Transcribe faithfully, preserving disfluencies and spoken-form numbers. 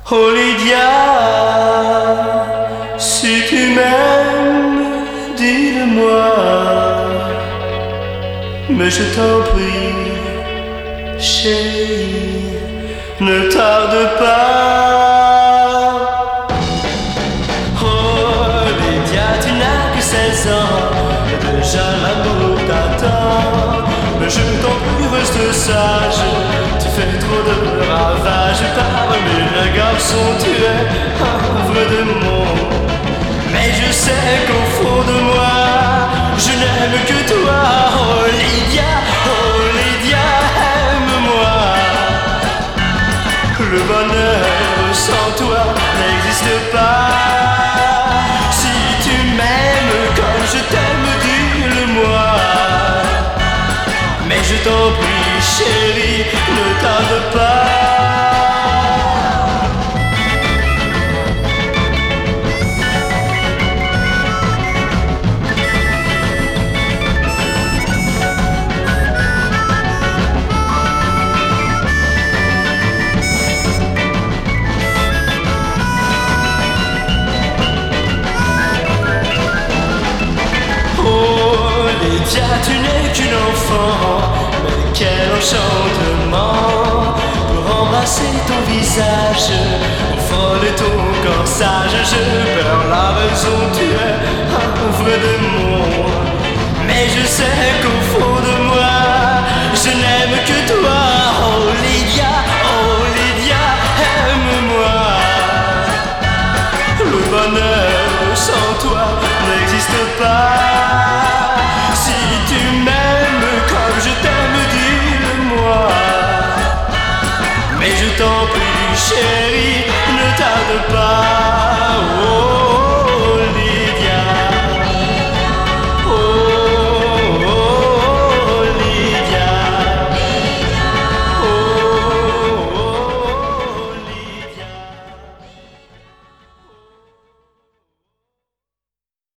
Oh Lydia, si tu m'aimes, dis-le-moi. Mais je t'en prie, chérie, ne tarde pas. Oh Lydia, tu n'as que seize ans, déjà l'amour t'attend. Mais je t'en prie, reste sage, tu fais trop de ravages. Parmi les garçons, tu es un vrai démon. Mais je sais qu'au fond de moi, je n'aime que toi. Oh Lydia, oh Lydia, aime-moi. Le bonheur sans toi n'existe pas. Si tu m'aimes comme je t'aime, dis-le-moi. Mais je t'en prie, chérie, ne tarde pas. Lydia, tu n'es qu'une enfant, mais quel enchantement pour embrasser ton visage, au fond de ton corsage. Je perds la raison, tu es un vrai démon. Mais je sais qu'au fond de moi, je n'aime que toi. Oh Lydia, oh Lydia, aime-moi. Le bonheur sans toi n'existe pas.